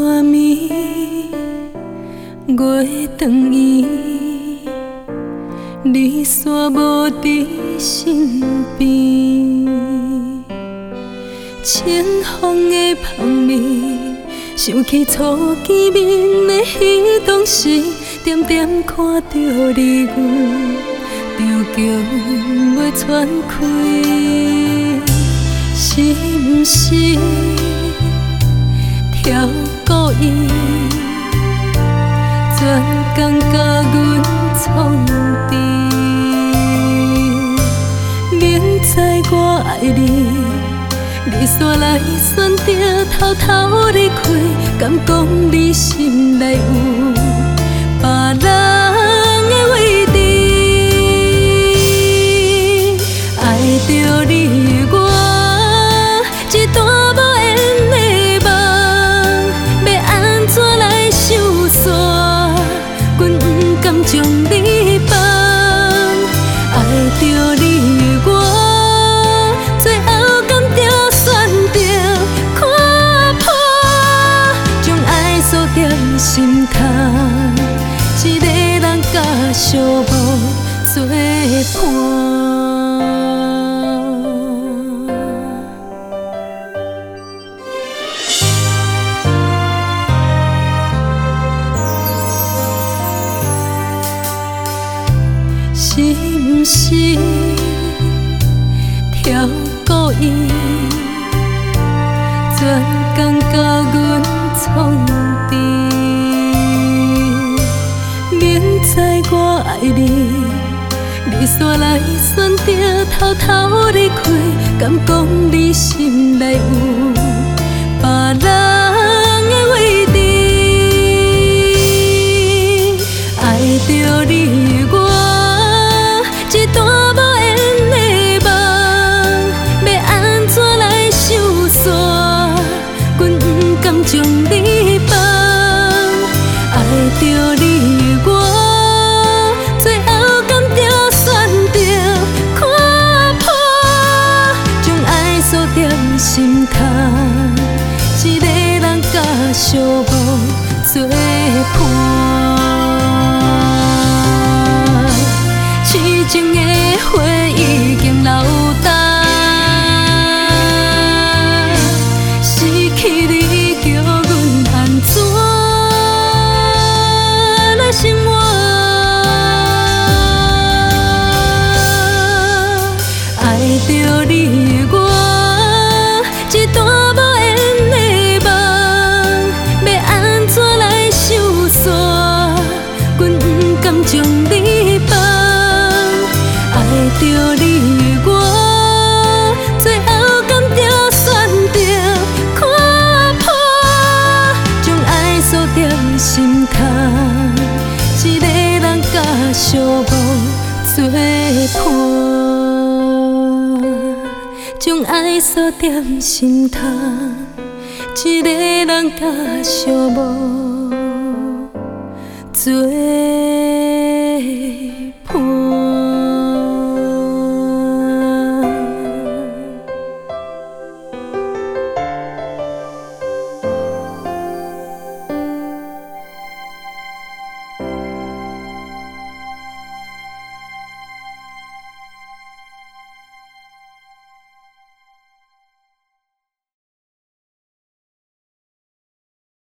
半暝，月长圆，你煞无伫身边。清风的香味，想起初见面的彼当时，点点看到你，阮着强要喘开，是毋是挑故意？全工甲阮创治，明知我爱你，你煞来选择偷偷离开，敢讲你心内有别人的位置？爱着你的我，一段无缘的梦，要安怎来收煞？阮不甘将你放，爱着你的我，最后甘着选择看破，将爱锁在心头，一个人甲寂寞作伴。是毋是挑故意？全工甲阮创治，明知我爱你，你煞来选择偷偷离开，敢讲你心内有别人的位置？爱着你的我，一段无缘的梦，要安怎来收煞？阮不甘将你放，爱着你的我，最后甘着选择看破，将爱锁在心头，一个人甲寂寞作伴。痴情的花已经流干，失去你叫阮安怎来生活？爱着你的我，一段无缘的梦，要安怎来收煞？阮不甘将你放，爱着你的我，最后甘着选择看破，将爱锁在心头，一个人甲寂寞作伴。将爱锁在心头，一个人甲寂寞作